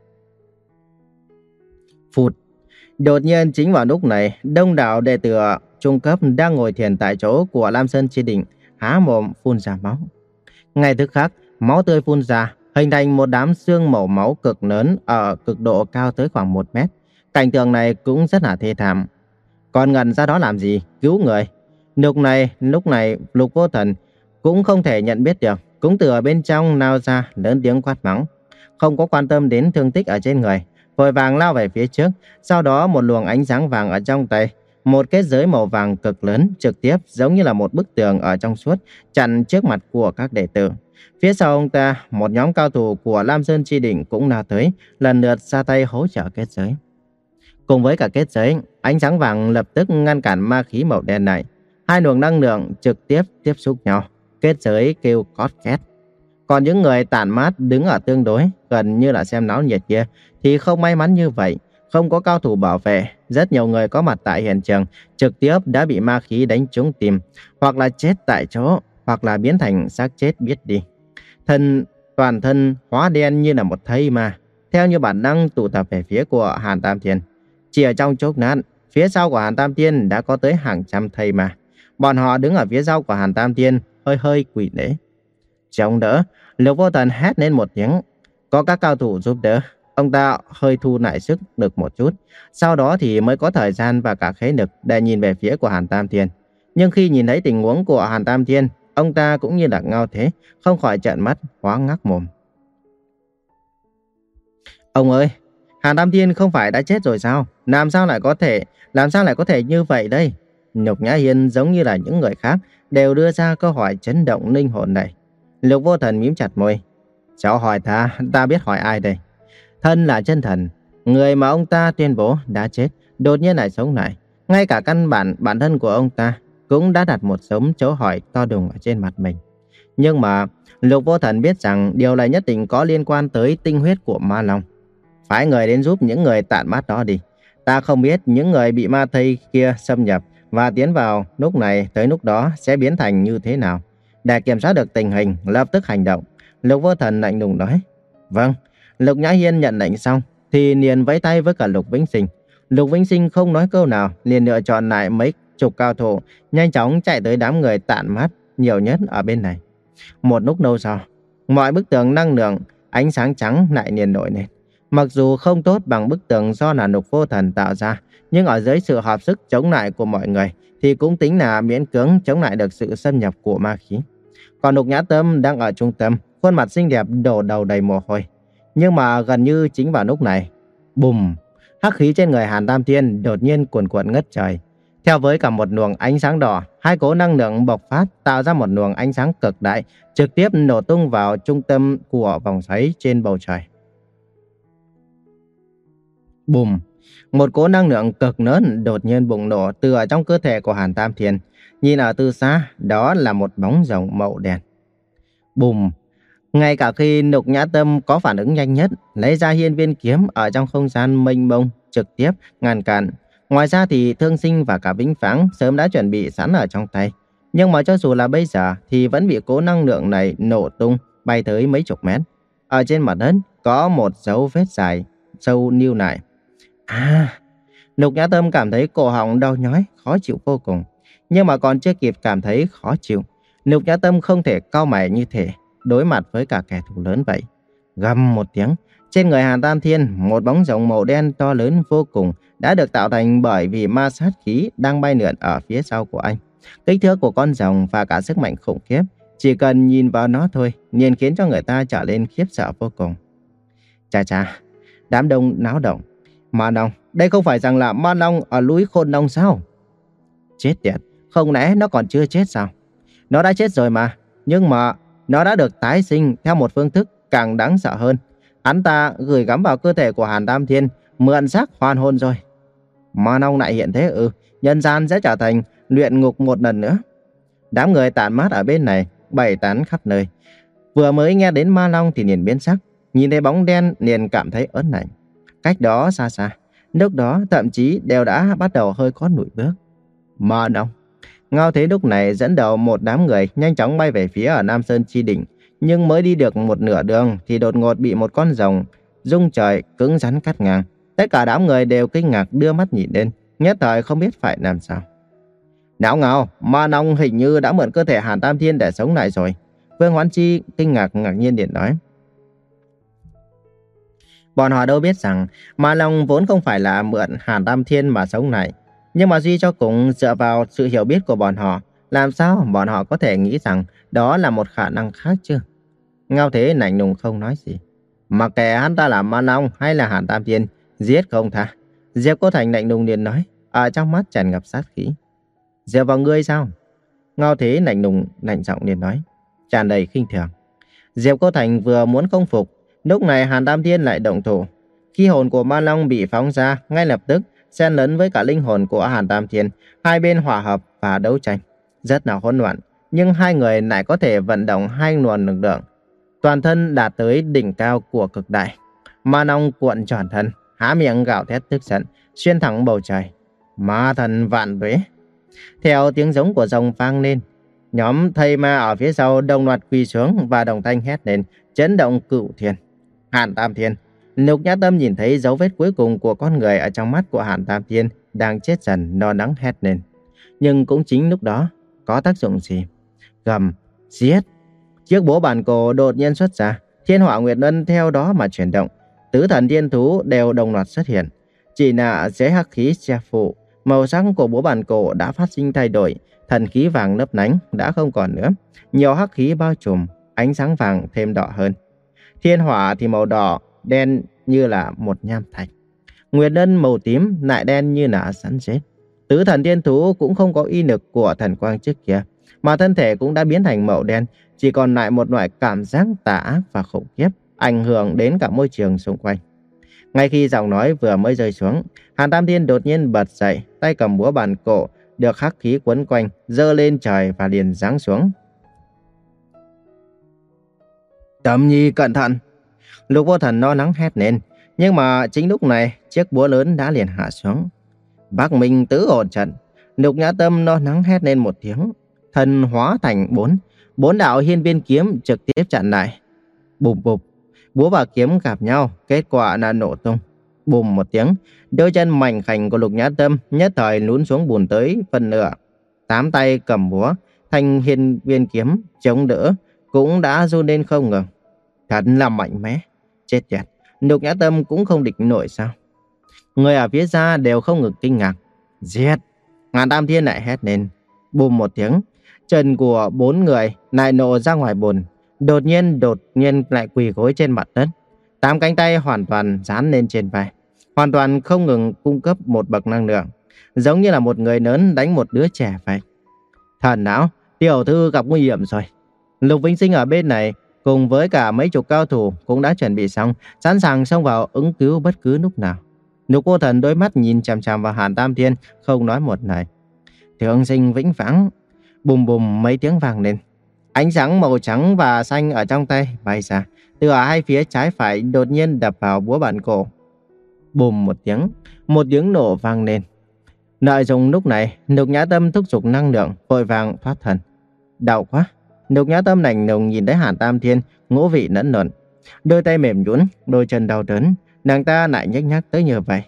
Phụt. Đột nhiên chính vào lúc này, đông đảo đệ tử trung cấp đang ngồi thiền tại chỗ của Lam Sơn Chi Đỉnh, há mồm phun ra máu. Ngay tức khắc, máu tươi phun ra, hình thành một đám xương màu máu cực lớn ở cực độ cao tới khoảng một mét. Cảnh tượng này cũng rất là thê thảm. Còn ngần ra đó làm gì? Cứu người. Lúc này, lúc này Lục Vô Thần cũng không thể nhận biết được, cũng từ ở bên trong lao ra lớn tiếng quát mắng, không có quan tâm đến thương tích ở trên người, vội vàng lao về phía trước. Sau đó một luồng ánh sáng vàng ở trong tay, một kết giới màu vàng cực lớn trực tiếp giống như là một bức tường ở trong suốt chặn trước mặt của các đệ tử. Phía sau ông ta, một nhóm cao thủ của Lam Sơn Chi Đỉnh cũng lao tới, lần lượt ra tay hỗ trợ kết giới. Cùng với cả kết giới, ánh sáng vàng lập tức ngăn cản ma khí màu đen này. Hai luồng năng lượng trực tiếp tiếp xúc nhau, kết giới kêu cót két. Còn những người tản mát đứng ở tương đối gần như là xem náo nhiệt kia thì không may mắn như vậy, không có cao thủ bảo vệ, rất nhiều người có mặt tại hiện trường trực tiếp đã bị ma khí đánh trúng tim, hoặc là chết tại chỗ, hoặc là biến thành xác chết biết đi. Thân toàn thân hóa đen như là một thây ma, theo như bản năng tụ tập về phía của Hàn Tam Thiên. Chỉ ở trong chốc lát, phía sau của Hàn Tam Thiên đã có tới hàng trăm thây ma. Bọn họ đứng ở phía sau của Hàn Tam Thiên hơi hơi quỳ lễ. Chống đỡ, Lục Vô Thần hét lên một tiếng. Có các cao thủ giúp đỡ, ông ta hơi thu lại sức được một chút. Sau đó thì mới có thời gian và cả khí lực để nhìn về phía của Hàn Tam Thiên. Nhưng khi nhìn thấy tình huống của Hàn Tam Thiên, ông ta cũng như là Ngao Thế, không khỏi trợn mắt, hóa ngắc mồm. Ông ơi, Hàn Tam Thiên không phải đã chết rồi sao? Làm sao lại có thể, làm sao lại có thể như vậy đây? Nhục Nhã Hiên giống như là những người khác đều đưa ra câu hỏi chấn động linh hồn này. Lục Vô Thần mím chặt môi. Cháu hỏi ta, ta biết hỏi ai đây? Thân là chân thần, người mà ông ta tuyên bố đã chết, đột nhiên lại sống lại. Ngay cả căn bản bản thân của ông ta cũng đã đặt một giống dấu hỏi to đùng ở trên mặt mình. Nhưng mà Lục Vô Thần biết rằng điều này nhất định có liên quan tới tinh huyết của Ma Long. Phái người đến giúp những người tản mát đó đi. Ta không biết những người bị ma thây kia xâm nhập và tiến vào lúc này tới lúc đó sẽ biến thành như thế nào. Để kiểm soát được tình hình, lập tức hành động. Lục Vô Thần lạnh lùng nói. Vâng. Lục Nhã Hiên nhận lệnh xong thì liền vẫy tay với cả Lục Vĩnh Sinh. Lục Vĩnh Sinh không nói câu nào, liền lựa chọn lại mấy chục cao thủ, nhanh chóng chạy tới đám người tản mát nhiều nhất ở bên này. Một lúc lâu sau, mọi bức tường năng lượng ánh sáng trắng lại liền nổi lên. Mặc dù không tốt bằng bức tường do là Lục Vô Thần tạo ra, nhưng ở dưới sự hợp sức chống lại của mọi người thì cũng tính là miễn cưỡng chống lại được sự xâm nhập của ma khí. Còn Lục Nhã Tâm đang ở trung tâm, khuôn mặt xinh đẹp đổ đầu đầy mồ hôi. Nhưng mà gần như chính vào lúc này, bùm, hắc khí trên người Hàn Tam Thiên đột nhiên cuồn cuộn ngất trời. Theo với cả một luồng ánh sáng đỏ, hai cỗ năng lượng bộc phát tạo ra một luồng ánh sáng cực đại, trực tiếp nổ tung vào trung tâm của vòng xoáy trên bầu trời. Bùm, một cỗ năng lượng cực lớn đột nhiên bùng nổ từ ở trong cơ thể của Hàn Tam Thiên. Nhìn ở từ xa, đó là một bóng rồng màu đen. Bùm, ngay cả khi Lục Nhã Tâm có phản ứng nhanh nhất, lấy ra hiên viên kiếm ở trong không gian mênh mông, trực tiếp ngăn cản. Ngoài ra thì Thương Sinh và cả Vĩnh Pháng sớm đã chuẩn bị sẵn ở trong tay. Nhưng mà cho dù là bây giờ thì vẫn bị cỗ năng lượng này nổ tung, bay tới mấy chục mét. Ở trên mặt đất có một dấu vết dài, sâu níu lại. À, Lục Nhã Tâm cảm thấy cổ họng đau nhói, khó chịu vô cùng. Nhưng mà còn chưa kịp cảm thấy khó chịu, Lục Nhã Tâm không thể cau mày như thể đối mặt với cả kẻ thù lớn vậy. Gầm một tiếng, trên người Hàn Tam Thiên, một bóng rồng màu đen to lớn vô cùng đã được tạo thành bởi vì ma sát khí đang bay lượn ở phía sau của anh. Kích thước của con rồng và cả sức mạnh khủng khiếp, chỉ cần nhìn vào nó thôi, liền khiến cho người ta trở lên khiếp sợ vô cùng. Chà chà, đám đông náo động. Ma Long, đây không phải rằng là Ma Long ở núi Khôn Long sao? Chết tiệt, không lẽ nó còn chưa chết sao? Nó đã chết rồi mà, nhưng mà nó đã được tái sinh theo một phương thức càng đáng sợ hơn. Hắn ta gửi gắm vào cơ thể của Hàn Tam Thiên, mượn xác hoàn hồn rồi. Ma Long lại hiện thế ư? Nhân gian sẽ trở thành luyện ngục một lần nữa. Đám người tản mát ở bên này bày tán khắp nơi. Vừa mới nghe đến Ma Long thì liền biến sắc, nhìn thấy bóng đen liền cảm thấy ớn lạnh. Cách đó xa xa, lúc đó thậm chí đều đã bắt đầu hơi có lùi bước. Ma Long. Ngao Thế lúc này dẫn đầu một đám người nhanh chóng bay về phía ở Nam Sơn Chi Đỉnh, nhưng mới đi được một nửa đường thì đột ngột bị một con rồng rung trời cứng rắn cắt ngang. Tất cả đám người đều kinh ngạc đưa mắt nhìn lên, nhất thời không biết phải làm sao. Não ngao, Ma Long hình như đã mượn cơ thể Hàn Tam Thiên để sống lại rồi. Vương Hoán Chi kinh ngạc ngạc nhiên điện nói. Bọn họ đâu biết rằng Ma Long vốn không phải là mượn Hàn Tam Thiên mà sống lại. Nhưng mà suy cho cùng dựa vào sự hiểu biết của bọn họ, làm sao bọn họ có thể nghĩ rằng đó là một khả năng khác chứ? Ngao Thế lạnh lùng không nói gì. Mặc kệ hắn ta là Ma Long hay là Hàn Tam Thiên, giết không tha. Diệp Cô Thành lạnh lùng liền nói, ở trong mắt tràn ngập sát khí. Dựa vào ngươi sao? Ngao Thế lạnh lùng lạnh giọng liền nói, tràn đầy khinh thường. Diệp Cô Thành vừa muốn không phục, lúc này Hàn Tam Thiên lại động thủ. Khi hồn của Ma Long bị phóng ra, ngay lập tức xen lẫn với cả linh hồn của Hàn Tam Thiên, hai bên hòa hợp và đấu tranh rất là hỗn loạn, nhưng hai người lại có thể vận động hai nguồn lực lượng, toàn thân đạt tới đỉnh cao của cực đại. Ma Long cuộn tròn thân, há miệng gào thét tức giận, xuyên thẳng bầu trời. Ma thần vạn tuế. Theo tiếng giống của rồng vang lên, nhóm thầy ma ở phía sau đồng loạt quỳ xuống và đồng thanh hét lên, chấn động cửu thiên. Hàn Tam Thiên. Lục Nhã Tâm nhìn thấy dấu vết cuối cùng của con người ở trong mắt của Hàn Tam Thiên đang chết dần, lo lắng hét lên. Nhưng cũng chính lúc đó, có tác dụng gì? Gầm, giết. Chiếc búa bản cổ đột nhiên xuất ra, Thiên Hỏa Nguyệt Luân theo đó mà chuyển động. Tứ thần thiên thú đều đồng loạt xuất hiện. Chỉ là dưới hắc khí che phủ, màu sắc của búa bản cổ đã phát sinh thay đổi, thần khí vàng lấp lánh đã không còn nữa, nhiều hắc khí bao trùm, ánh sáng vàng thêm đỏ hơn. Thiên hỏa thì màu đỏ, đen như là một nham thạch. Nguyệt Luân màu tím lại đen như là rắn rết. Tứ thần thiên thú cũng không có uy lực của thần quang trước kia, mà thân thể cũng đã biến thành màu đen, chỉ còn lại một loại cảm giác tà ác và khủng khiếp, ảnh hưởng đến cả môi trường xung quanh. Ngay khi giọng nói vừa mới rơi xuống, Hàn Tam Thiên đột nhiên bật dậy, tay cầm búa bản cổ, được hắc khí quấn quanh, giơ lên trời và liền giáng xuống. Tầm Nhi cẩn thận! Lục Vô Thần lo lắng hét lên, nhưng mà chính lúc này chiếc búa lớn đã liền hạ xuống. Bắc Minh tứ hồn trận! Lục Nhã Tâm lo lắng hét lên một tiếng, thần hóa thành bốn, bốn đạo hiên viên kiếm trực tiếp chặn lại. Bụp bụp, búa và kiếm gặp nhau, kết quả là nổ tung. Bùm một tiếng, đôi chân mảnh khảnh của Lục Nhã Tâm nhất thời lún xuống bùn tới phần nửa. Tám tay cầm búa, thanh hiên viên kiếm chống đỡ cũng đã run lên không ngừng. Thật là mạnh mẽ. Chết tiệt, Lục Nhã Tâm cũng không địch nổi sao? Người ở phía xa đều không ngừng kinh ngạc. Giết! Hàn Tam Thiên lại hét lên. Bùm một tiếng, chân của bốn người lại nổ ra ngoài bùn. Đột nhiên đột nhiên lại quỳ gối trên mặt đất. Tám cánh tay hoàn toàn dán lên trên vai, hoàn toàn không ngừng cung cấp một bậc năng lượng, giống như là một người lớn đánh một đứa trẻ vậy. Thần não, tiểu thư gặp nguy hiểm rồi. Lục Vĩnh Sinh ở bên này cùng với cả mấy chục cao thủ cũng đã chuẩn bị xong, sẵn sàng xông vào ứng cứu bất cứ lúc nào. Lục Vô Thần đôi mắt nhìn chằm chằm vào Hàn Tam Thiên, không nói một lời. Thương sinh vĩnh viễn. Bùm bùm mấy tiếng vang lên. Ánh sáng màu trắng và xanh ở trong tay bay ra, từ ở hai phía trái phải đột nhiên đập vào búa bản cổ. Bùm một tiếng, một tiếng nổ vang lên. Lợi dụng lúc này, Lục Nhã Tâm thúc giục năng lượng, vội vàng thoát thần. Đau quá! Lục Nhã Tâm lạnh lùng nhìn thấy Hàn Tam Thiên, ngũ vị lẫn lộn, đôi tay mềm nhũn, đôi chân đau đớn, nàng ta lại nhếch nhác tới như vậy.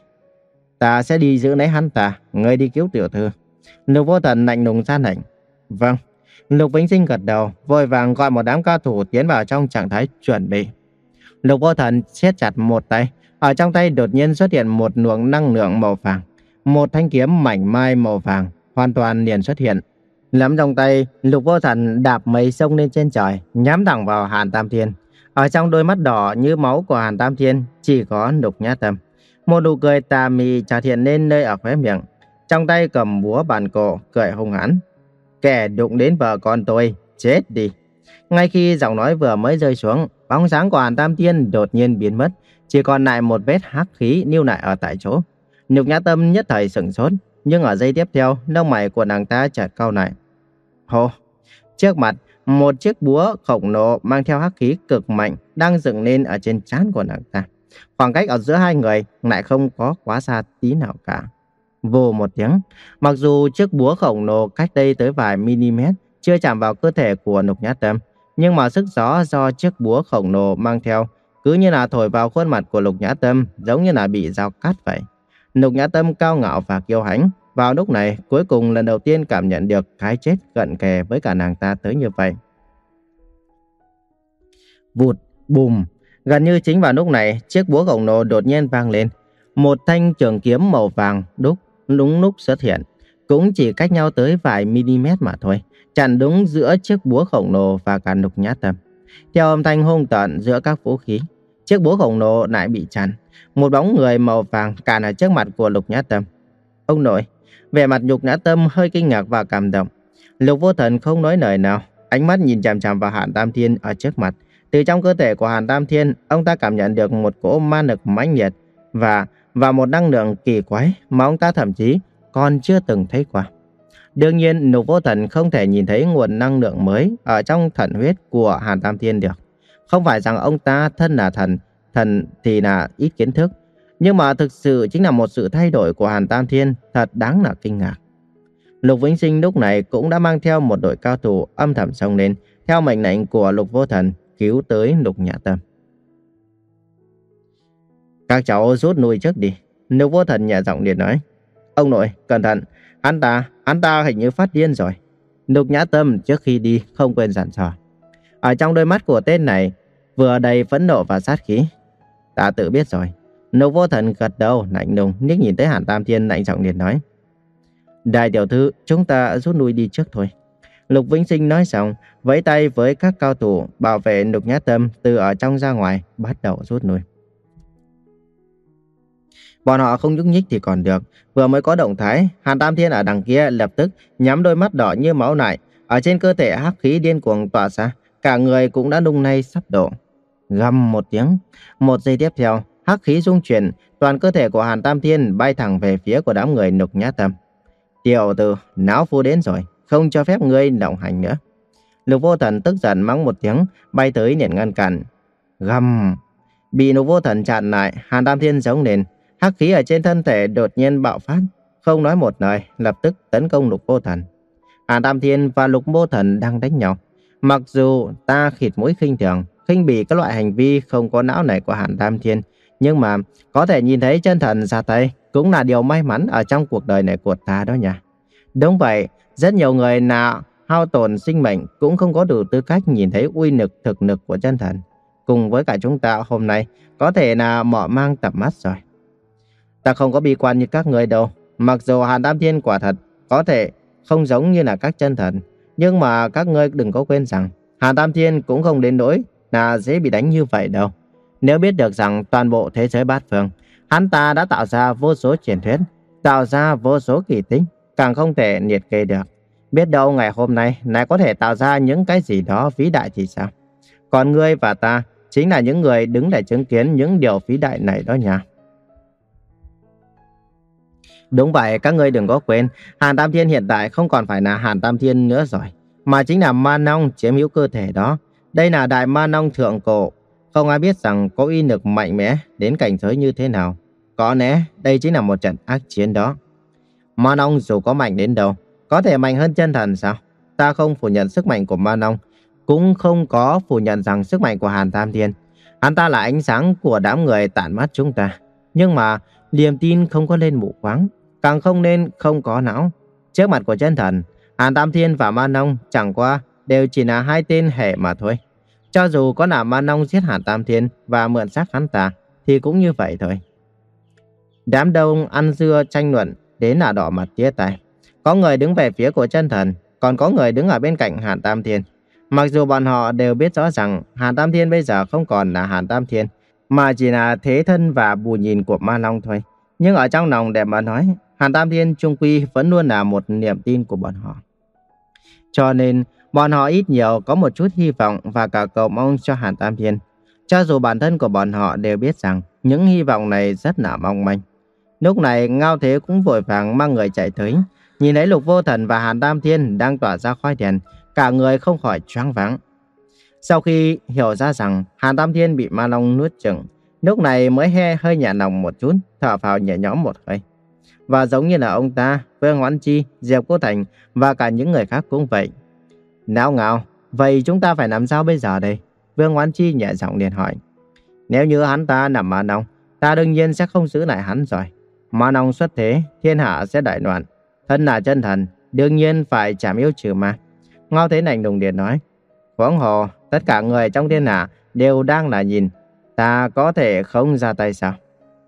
Ta sẽ đi giữ lấy hắn ta, ngươi đi cứu tiểu thư. Lục Vô Thần lạnh lùng ra lệnh. Vâng. Lục Vĩnh Sinh gật đầu, vội vàng gọi một đám cao thủ tiến vào trong trạng thái chuẩn bị. Lục Vô Thần siết chặt một tay, ở trong tay đột nhiên xuất hiện một luồng năng lượng màu vàng, một thanh kiếm mảnh mai màu vàng hoàn toàn liền xuất hiện. Nắm trong tay, Lục Vô Thần đạp mấy sông lên trên trời, nhắm thẳng vào Hàn Tam Thiên. Ở trong đôi mắt đỏ như máu của Hàn Tam Thiên chỉ có Lục Nhã Tâm. Một nụ cười tà mị chợt hiện lên nơi ở khóe miệng, trong tay cầm búa bản cổ, cười hung hãn. Kẻ đụng đến vợ con tôi, chết đi. Ngay khi giọng nói vừa mới rơi xuống, bóng sáng của Hàn Tam Thiên đột nhiên biến mất, chỉ còn lại một vết hắc khí lưu lại ở tại chỗ. Lục Nhã Tâm nhất thời sửng sốt, nhưng ở giây tiếp theo, lông mày của nàng ta chợt cau lại. Hô! Trước mặt, một chiếc búa khổng lồ mang theo hắc khí cực mạnh đang dựng lên ở trên trán của nàng ta. Khoảng cách ở giữa hai người lại không có quá xa tí nào cả. Vù một tiếng, mặc dù chiếc búa khổng lồ cách đây tới vài mm chưa chạm vào cơ thể của Lục Nhã Tâm, nhưng mà sức gió do chiếc búa khổng lồ mang theo cứ như là thổi vào khuôn mặt của Lục Nhã Tâm, giống như là bị dao cắt vậy. Lục Nhã Tâm cao ngạo và kiêu hãnh, vào lúc này cuối cùng lần đầu tiên cảm nhận được cái chết cận kề với cả nàng ta tới như vậy. Vụt, bùm, gần như chính vào lúc này, chiếc búa khổng lồ đột nhiên vang lên, một thanh trường kiếm màu vàng đúc đúng lúc xuất hiện, cũng chỉ cách nhau tới vài mm mà thôi, chặn đúng giữa chiếc búa khổng lồ và cả Lục Nhã Tâm. Theo âm thanh hung tợn giữa các vũ khí, chiếc búa khổng lồ lại bị chặn, một bóng người màu vàng cản ở trước mặt của Lục Nhã Tâm. Ông nội! Vẻ mặt Lục Nhã Tâm hơi kinh ngạc và cảm động. Lục Vô Thần không nói lời nào, ánh mắt nhìn chằm chằm vào Hàn Tam Thiên ở trước mặt. Từ trong cơ thể của Hàn Tam Thiên, ông ta cảm nhận được một cỗ ma lực mãnh liệt và và một năng lượng kỳ quái mà ông ta thậm chí còn chưa từng thấy qua. Đương nhiên, Lục Vô Thần không thể nhìn thấy nguồn năng lượng mới ở trong thần huyết của Hàn Tam Thiên được. Không phải rằng ông ta thân là thần, thần thì là ít kiến thức, nhưng mà thực sự chính là một sự thay đổi của Hàn Tam Thiên thật đáng là kinh ngạc. Lục Vĩnh Sinh lúc này cũng đã mang theo một đội cao thủ âm thầm xông lên, theo mệnh lệnh của Lục Vô Thần cứu tới Lục Nhã Tâm. Các cháu rút lui trước đi. Lục Vô Thần nhẹ giọng liền nói. Ông nội, cẩn thận, hắn ta, hắn ta hình như phát điên rồi. Lục Nhã Tâm trước khi đi không quên dặn dò. Ở trong đôi mắt của tên này vừa đầy phẫn nộ và sát khí. Ta tự biết rồi. Lục Vô Thần gật đầu lạnh lùng, liếc nhìn tới Hàn Tam Thiên lạnh giọng liền nói: Đại tiểu thư, chúng ta rút lui đi trước thôi. Lục Vĩnh Sinh nói xong, vẫy tay với các cao thủ bảo vệ Lục Nhã Tâm từ ở trong ra ngoài, bắt đầu rút lui. Bọn họ không nhúc nhích thì còn được, vừa mới có động thái, Hàn Tam Thiên ở đằng kia lập tức nhắm đôi mắt đỏ như máu lại, ở trên cơ thể hắc khí điên cuồng tỏa ra, cả người cũng đã nung nay sắp đổ. Gầm một tiếng, một giây tiếp theo, hắc khí rung chuyển, toàn cơ thể của Hàn Tam Thiên bay thẳng về phía của đám người Lục Nhã Tâm. Tiểu tử, não phu đến rồi, không cho phép ngươi động hành nữa. Lục Vô Thần tức giận mắng một tiếng, bay tới liền ngăn cản. Gầm, bị Lục Vô Thần chặn lại, Hàn Tam Thiên giống lên, hắc khí ở trên thân thể đột nhiên bạo phát, không nói một lời, lập tức tấn công Lục Vô Thần. Hàn Tam Thiên và Lục Vô Thần đang đánh nhau. Mặc dù ta khịt mũi khinh thường, khinh bỉ các loại hành vi không có não này của Hàn Tam Thiên, nhưng mà có thể nhìn thấy chân thần ra tay cũng là điều may mắn ở trong cuộc đời này của ta đó nha. Đúng vậy, rất nhiều người nào hao tổn sinh mệnh cũng không có đủ tư cách nhìn thấy uy lực thực lực của chân thần. Cùng với cả chúng ta hôm nay có thể là mở mang tầm mắt rồi. Ta không có bi quan như các người đâu. Mặc dù Hàn Tam Thiên quả thật có thể không giống như là các chân thần, nhưng mà các ngươi đừng có quên rằng Hàn Tam Thiên cũng không đến nỗi là dễ bị đánh như vậy đâu. Nếu biết được rằng toàn bộ thế giới bát phương, hắn ta đã tạo ra vô số truyền thuyết, tạo ra vô số kỳ tích, càng không thể liệt kê được. Biết đâu ngày hôm nay lại có thể tạo ra những cái gì đó vĩ đại thì sao? Còn ngươi và ta chính là những người đứng để chứng kiến những điều vĩ đại này đó nha. Đúng vậy, các ngươi đừng có quên, Hàn Tam Thiên hiện tại không còn phải là Hàn Tam Thiên nữa rồi, mà chính là Ma Nong chiếm hữu cơ thể đó. Đây là Đại Ma Nong thượng cổ, không ai biết rằng có uy lực mạnh mẽ đến cảnh giới như thế nào. Có lẽ đây chính là một trận ác chiến đó. Ma Nong dù có mạnh đến đâu, có thể mạnh hơn chân thần sao? Ta không phủ nhận sức mạnh của Ma Nong, cũng không có phủ nhận rằng sức mạnh của Hàn Tam Thiên. Hắn ta là ánh sáng của đám người tản mắt chúng ta. Nhưng mà niềm tin không có lên mù quáng, càng không nên không có não. Trước mặt của chân thần, Hàn Tam Thiên và Ma Nong chẳng qua đều chỉ là hai tên hệ mà thôi. Cho dù có là Ma Nong giết Hàn Tam Thiên và mượn xác hắn ta, thì cũng như vậy thôi. Đám đông ăn dưa tranh luận đến là đỏ mặt tía tai. Có người đứng về phía của chân thần, còn có người đứng ở bên cạnh Hàn Tam Thiên. Mặc dù bọn họ đều biết rõ rằng Hàn Tam Thiên bây giờ không còn là Hàn Tam Thiên, mà chỉ là thế thân và bù nhìn của Ma Long thôi. Nhưng ở trong lòng để mà nói, Hàn Tam Thiên chung quy vẫn luôn là một niềm tin của bọn họ. Cho nên, bọn họ ít nhiều có một chút hy vọng và cả cầu mong cho Hàn Tam Thiên. Cho dù bản thân của bọn họ đều biết rằng những hy vọng này rất là mong manh. Lúc này Ngao Thế cũng vội vàng mang người chạy tới. Nhìn thấy Lục Vô Thần và Hàn Tam Thiên đang tỏa ra khói đèn, cả người không khỏi choáng váng. Sau khi hiểu ra rằng Hàn Tam Thiên bị Ma Long nuốt chửng, lúc này mới he hơi nhẹ lòng một chút, thở phào nhẹ nhõm một hơi. Và giống như là ông ta, Vương Hoán Chi, Diệp Cô Thành và cả những người khác cũng vậy. Não Ngao, vậy chúng ta phải làm sao bây giờ đây? Vương Hoán Chi nhẹ giọng liền hỏi. Nếu như hắn ta nằm Ma Long, ta đương nhiên sẽ không giữ lại hắn rồi. Ma Long xuất thế, thiên hạ sẽ đại loạn. Thân là chân thần, đương nhiên phải chảm yêu trừ ma. Ngao Thế lạnh lùng liền nói. Huống hồ, tất cả người trong thiên hạ đều đang là nhìn, ta có thể không ra tay sao?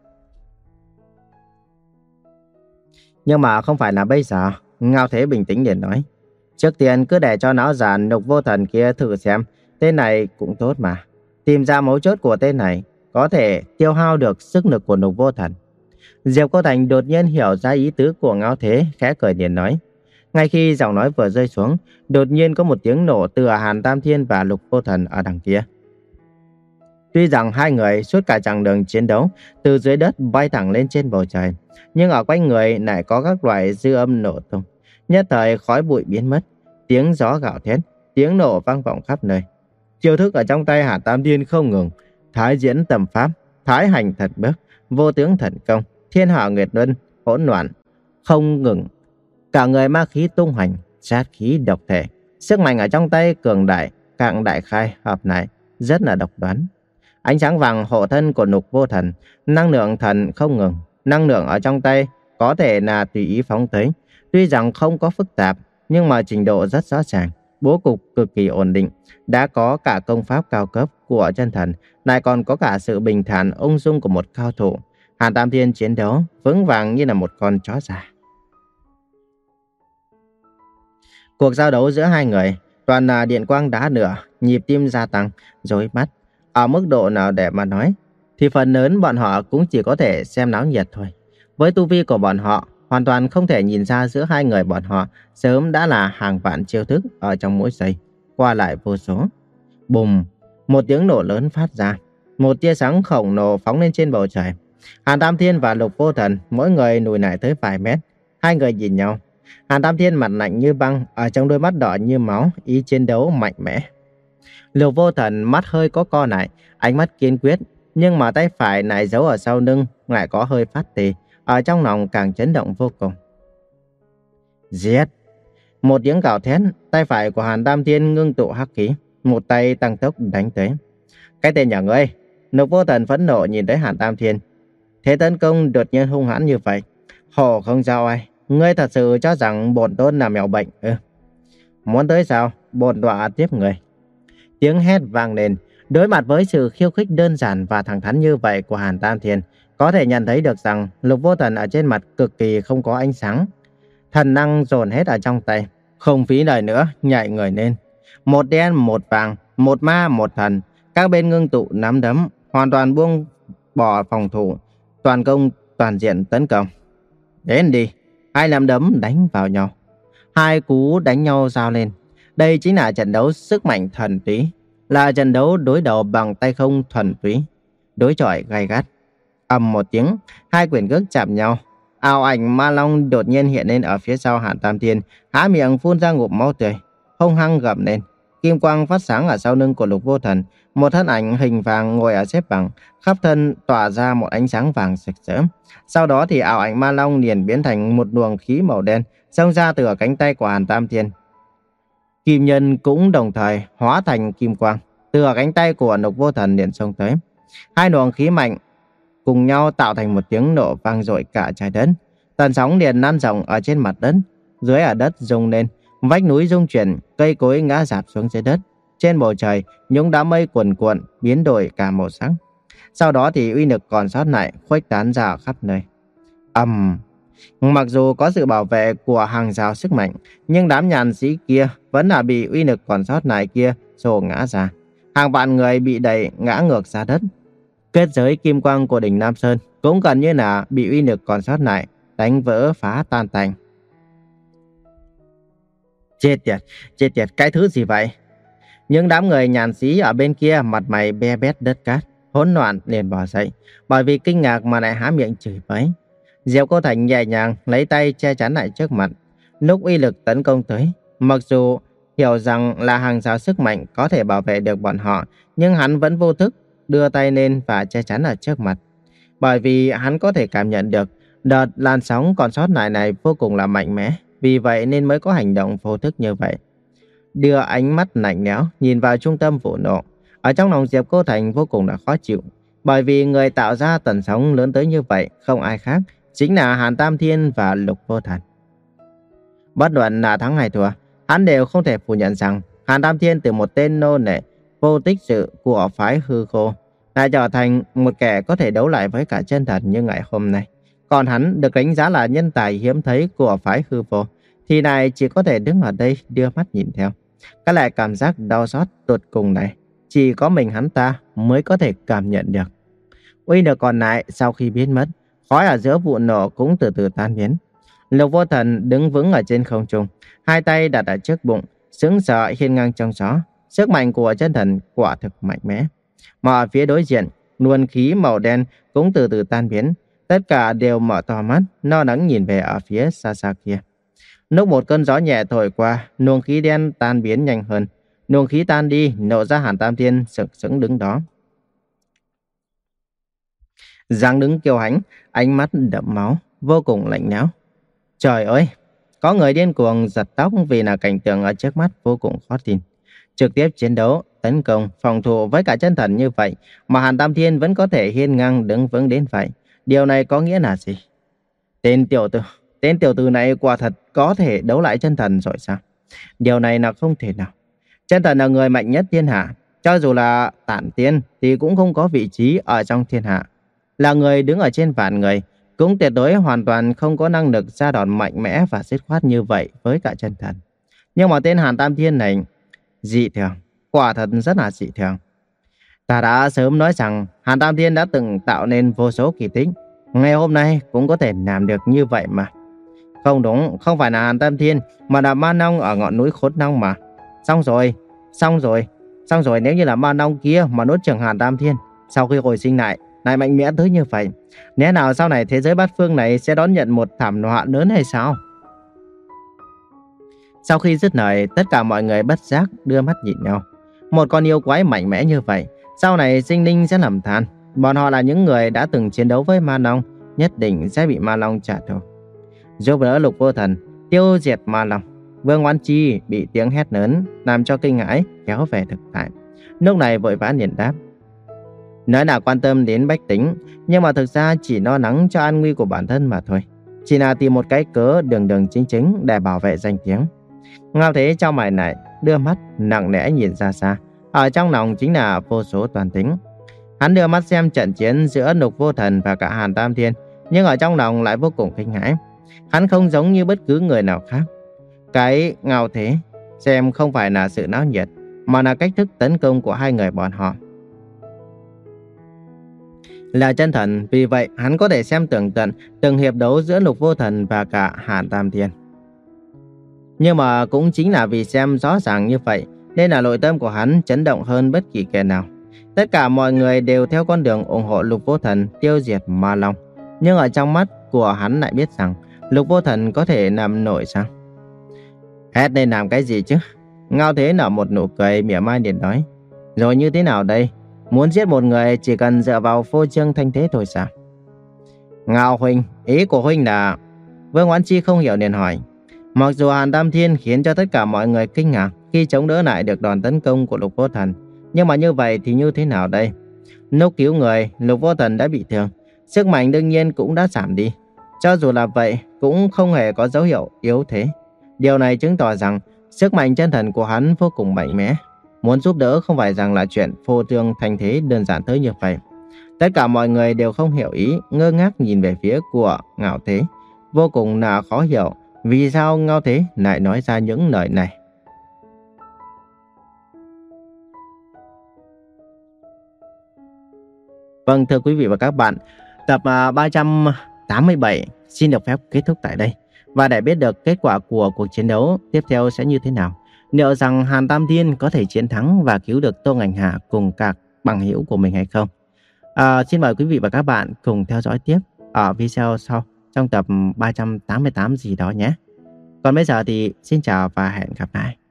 Nhưng mà không phải là bây giờ. Ngao Thế bình tĩnh liền nói. Trước tiên cứ để cho não giàn Lục Vô Thần kia thử xem, tên này cũng tốt mà. Tìm ra mấu chốt của tên này, có thể tiêu hao được sức lực của Lục Vô Thần. Diệp Cô Thành đột nhiên hiểu ra ý tứ của Ngao Thế, khẽ cười liền nói. Ngay khi giọng nói vừa rơi xuống, đột nhiên có một tiếng nổ từ Hàn Tam Thiên và Lục Vô Thần ở đằng kia. Tuy rằng hai người suốt cả chặng đường chiến đấu từ dưới đất bay thẳng lên trên bầu trời, nhưng ở quanh người lại có các loại dư âm nổ tung. Nhất thời khói bụi biến mất, tiếng gió gào thét, tiếng nổ vang vọng khắp nơi. Chiêu thức ở trong tay Hàn Tam Thiên không ngừng, thái diễn tầm pháp, thái hành thật bước, vô tướng thần công, thiên hạ nguyệt luân, hỗn loạn, không ngừng. Cả người ma khí tung hành, sát khí độc thể, sức mạnh ở trong tay cường đại, càng đại khai hợp lại, rất là độc đoán. Ánh sáng vàng hộ thân của Lục Vô Thần, năng lượng thần không ngừng, năng lượng ở trong tay có thể là tùy ý phóng tới. Tuy rằng không có phức tạp, nhưng mà trình độ rất rõ ràng, bố cục cực kỳ ổn định, đã có cả công pháp cao cấp của chân thần, lại còn có cả sự bình thản ung dung của một cao thủ. Hàn Tam Thiên chiến đấu vững vàng như là một con chó già. Cuộc giao đấu giữa hai người toàn là điện quang đá lửa, nhịp tim gia tăng, rối mắt. Ở mức độ nào để mà nói, thì phần lớn bọn họ cũng chỉ có thể xem náo nhiệt thôi. Với tu vi của bọn họ, hoàn toàn không thể nhìn ra giữa hai người bọn họ sớm đã là hàng vạn chiêu thức ở trong mỗi giây, qua lại vô số. Bùm, một tiếng nổ lớn phát ra, một tia sáng khổng lồ phóng lên trên bầu trời. Hàn Tam Thiên và Lục Vô Thần mỗi người lùi lại tới vài mét. Hai người nhìn nhau. Hàn Tam Thiên mặt lạnh như băng, ở trong đôi mắt đỏ như máu, ý chiến đấu mạnh mẽ. Lục Vô Thần mắt hơi có co lại, ánh mắt kiên quyết, nhưng mà tay phải lại giấu ở sau lưng, lại có hơi phát tì, ở trong lòng càng chấn động vô cùng. Giết! Một tiếng gào thét, tay phải của Hàn Tam Thiên ngưng tụ hắc khí, một tay tăng tốc đánh tới. Cái tên nhà ngươi! Lục Vô Thần phẫn nộ nhìn tới Hàn Tam Thiên. Thế tấn công đột nhiên hung hãn như vậy, hổ không giao ai. Ngươi thật sự cho rằng bổn tôn là mèo bệnh ư? Muốn tới sao? Bổn tọa tiếp người. Tiếng hét vang lên. Đối mặt với sự khiêu khích đơn giản và thẳng thắn như vậy của Hàn Tam Thiên, có thể nhận thấy được rằng Lục Vô Thần ở trên mặt cực kỳ không có ánh sáng. Thần năng dồn hết ở trong tay, không phí lời nữa, nhảy người lên. Một đen, một vàng, một ma, một thần, các bên ngưng tụ nắm đấm, hoàn toàn buông bỏ phòng thủ, toàn công toàn diện tấn công. Đến đi! Hai nắm đấm đánh vào nhau. Hai cú đánh nhau giao lên. Đây chính là trận đấu sức mạnh thần túy, là trận đấu đối đầu bằng tay không thuần túy, đối chọi gay gắt. Ầm một tiếng, hai quyền cước chạm nhau. Ảo ảnh ma long đột nhiên hiện lên ở phía sau Hàn Tam Thiên, há miệng phun ra ngụm máu tươi, hung hăng gầm lên. Kim quang phát sáng ở sau lưng của Lục Vô Thần, một thân ảnh hình vàng ngồi ở xếp bằng, khắp thân tỏa ra một ánh sáng vàng rực rỡ. Sau đó thì ảo ảnh ma long liền biến thành một luồng khí màu đen xông ra từ cánh tay của Hàn Tam Thiên. Kim nhân cũng đồng thời hóa thành kim quang, từ cánh tay của Lục Vô Thần liền xông tới. Hai luồng khí mạnh cùng nhau tạo thành một tiếng nổ vang dội cả trái đất. Tần sóng liền lan rộng ở trên mặt đất, dưới ở đất rung lên, vách núi rung chuyển, cây cối ngã rạp xuống dưới đất. Trên bầu trời, những đám mây cuồn cuộn biến đổi cả màu sắc. Sau đó thì uy lực còn sót lại khuếch tán ra khắp nơi. Ầm! Mặc dù có sự bảo vệ của hàng rào sức mạnh, nhưng đám nhàn sĩ kia vẫn là bị uy lực còn sót lại kia xô ngã ra. Hàng vạn người bị đẩy ngã ngược ra đất. Kết giới kim quang của đỉnh Nam Sơn cũng gần như là bị uy lực còn sót lại đánh vỡ phá tan tành. Chết tiệt, chết tiệt, cái thứ gì vậy? Những đám người nhàn sĩ ở bên kia mặt mày be bét đất cát, hỗn loạn liền bỏ dậy, bởi vì kinh ngạc mà lại há miệng chửi bới. Diệu Cô Thành nhẹ nhàng lấy tay che chắn lại trước mặt. Lúc uy lực tấn công tới, mặc dù hiểu rằng là hàng rào sức mạnh có thể bảo vệ được bọn họ, nhưng hắn vẫn vô thức đưa tay lên và che chắn ở trước mặt. Bởi vì hắn có thể cảm nhận được đợt làn sóng còn sót lại này vô cùng là mạnh mẽ, vì vậy nên mới có hành động vô thức như vậy. Đưa ánh mắt lạnh lẽo nhìn vào trung tâm vụ nổ. Ở trong lòng Diệp Cô Thành vô cùng là khó chịu, bởi vì người tạo ra tần sóng lớn tới như vậy không ai khác, chính là Hàn Tam Thiên và Lục Vô Thần. Bất luận là thắng hay thua, hắn đều không thể phủ nhận rằng Hàn Tam Thiên từ một tên nô lệ vô tích sự của phái hư khô lại trở thành một kẻ có thể đấu lại với cả chân thần như ngày hôm nay. Còn hắn được đánh giá là nhân tài hiếm thấy của phái hư vô, thì này chỉ có thể đứng ở đây đưa mắt nhìn theo. Cái loại cảm giác đau xót tột cùng này, chỉ có mình hắn ta mới có thể cảm nhận được. Uy lực còn lại sau khi biến mất, khói ở giữa vụ nổ cũng từ từ tan biến. Lục Vô Thần đứng vững ở trên không trung, hai tay đặt ở trước bụng, sững sờ hiên ngang trong gió. Sức mạnh của chân thần quả thực mạnh mẽ. Mà ở phía đối diện, luồng khí màu đen cũng từ từ tan biến. Tất cả đều mở to mắt, lo lắng nhìn về ở phía xa xa kia. Lúc một cơn gió nhẹ thổi qua, luồng khí đen tan biến nhanh hơn. Luồng khí tan đi, nổ ra Hàn Tam Thiên sực sững đứng đó. Dáng đứng kiêu hãnh, ánh mắt đẫm máu, vô cùng lạnh lẽo. Trời ơi! Có người điên cuồng giật tóc vì là cảnh tượng ở trước mắt vô cùng khó tin. Trực tiếp chiến đấu, tấn công, phòng thủ với cả chân thần như vậy mà Hàn Tam Thiên vẫn có thể hiên ngang đứng vững đến vậy. Điều này có nghĩa là gì? Tên tiểu tử, tên tiểu tử này quả thật có thể đấu lại chân thần rồi sao? Điều này là không thể nào. Chân thần là người mạnh nhất thiên hạ. Cho dù là tản tiên thì cũng không có vị trí ở trong thiên hạ. Là người đứng ở trên vạn người, cũng tuyệt đối hoàn toàn không có năng lực ra đòn mạnh mẽ và dứt khoát như vậy với cả chân thần. Nhưng mà tên Hàn Tam Thiên này dị thường, quả thật rất là dị thường. Ta đã sớm nói rằng Hàn Tam Thiên đã từng tạo nên vô số kỳ tích. Ngày hôm nay cũng có thể làm được như vậy mà. Không đúng, không phải là Hàn Tam Thiên, mà là Ma Nông ở ngọn núi Khốt Nông mà. Xong rồi, xong rồi, xong rồi nếu như là Ma Nông kia mà nuốt chửng Hàn Tam Thiên, sau khi hồi sinh lại, lại mạnh mẽ tới như vậy, lẽ nào sau này thế giới bát phương này sẽ đón nhận một thảm họa lớn hay sao? Sau khi dứt lời, tất cả mọi người bất giác đưa mắt nhìn nhau. Một con yêu quái mạnh mẽ như vậy, sau này sinh linh sẽ lầm than. Bọn họ là những người đã từng chiến đấu với Ma Long, nhất định sẽ bị Ma Long trả thù. Giúp đỡ Lục Vô Thần tiêu diệt Ma Long, Vương Oán Chi bị tiếng hét lớn làm cho kinh hãi kéo về thực tại. Lúc này vội vã liền đáp. Nói là quan tâm đến bách tính, nhưng mà thực ra chỉ lo lắng cho an nguy của bản thân mà thôi. Chỉ là tìm một cái cớ đường đường chính chính để bảo vệ danh tiếng. Ngao Thế trong mày này đưa mắt nặng nề nhìn ra xa, ở trong lòng chính là vô số toàn tính. Hắn đưa mắt xem trận chiến giữa Lục Vô Thần và cả Hàn Tam Thiên, nhưng ở trong lòng lại vô cùng kinh hãi. Hắn không giống như bất cứ người nào khác. Cái Ngao Thế xem không phải là sự náo nhiệt, mà là cách thức tấn công của hai người bọn họ. Là chân thần, vì vậy hắn có thể xem tường tận từng hiệp đấu giữa Lục Vô Thần và cả Hàn Tam Thiên. Nhưng mà cũng chính là vì xem rõ ràng như vậy, nên là nội tâm của hắn chấn động hơn bất kỳ kẻ nào. Tất cả mọi người đều theo con đường ủng hộ Lục Vô Thần tiêu diệt Ma Long. Nhưng ở trong mắt của hắn lại biết rằng Lục Vô Thần có thể làm nổi sao? Hét nên làm cái gì chứ? Ngao Thế nở một nụ cười mỉa mai liền nói. Rồi như thế nào đây? Muốn giết một người chỉ cần dựa vào phô trương thanh thế thôi sao? Ngao huynh, ý của huynh là... Vương Oán Chi không hiểu liền hỏi. Mặc dù Hàn Tam Thiên khiến cho tất cả mọi người kinh ngạc khi chống đỡ lại được đòn tấn công của Lục Vô Thần, nhưng mà như vậy thì như thế nào đây? Lúc cứu người, Lục Vô Thần đã bị thương, sức mạnh đương nhiên cũng đã giảm đi. Cho dù là vậy, cũng không hề có dấu hiệu yếu thế. Điều này chứng tỏ rằng sức mạnh chân thần của hắn vô cùng mạnh mẽ. Muốn giúp đỡ không phải rằng là chuyện phô trương thanh thế đơn giản tới như vậy. Tất cả mọi người đều không hiểu ý, ngơ ngác nhìn về phía của Ngao Thế, vô cùng là khó hiểu vì sao Ngao Thế lại nói ra những lời này. Vâng, thưa quý vị và các bạn, tập ba trăm tám mươi bảy xin được phép kết thúc tại đây. Và để biết được kết quả của cuộc chiến đấu tiếp theo sẽ như thế nào, liệu rằng Hàn Tam Thiên có thể chiến thắng và cứu được Tô Ngành Hà cùng các bằng hữu của mình hay không? À, xin mời quý vị và các bạn cùng theo dõi tiếp ở video sau trong tập ba trăm tám mươi tám gì đó nhé. Còn bây giờ thì xin chào và hẹn gặp lại.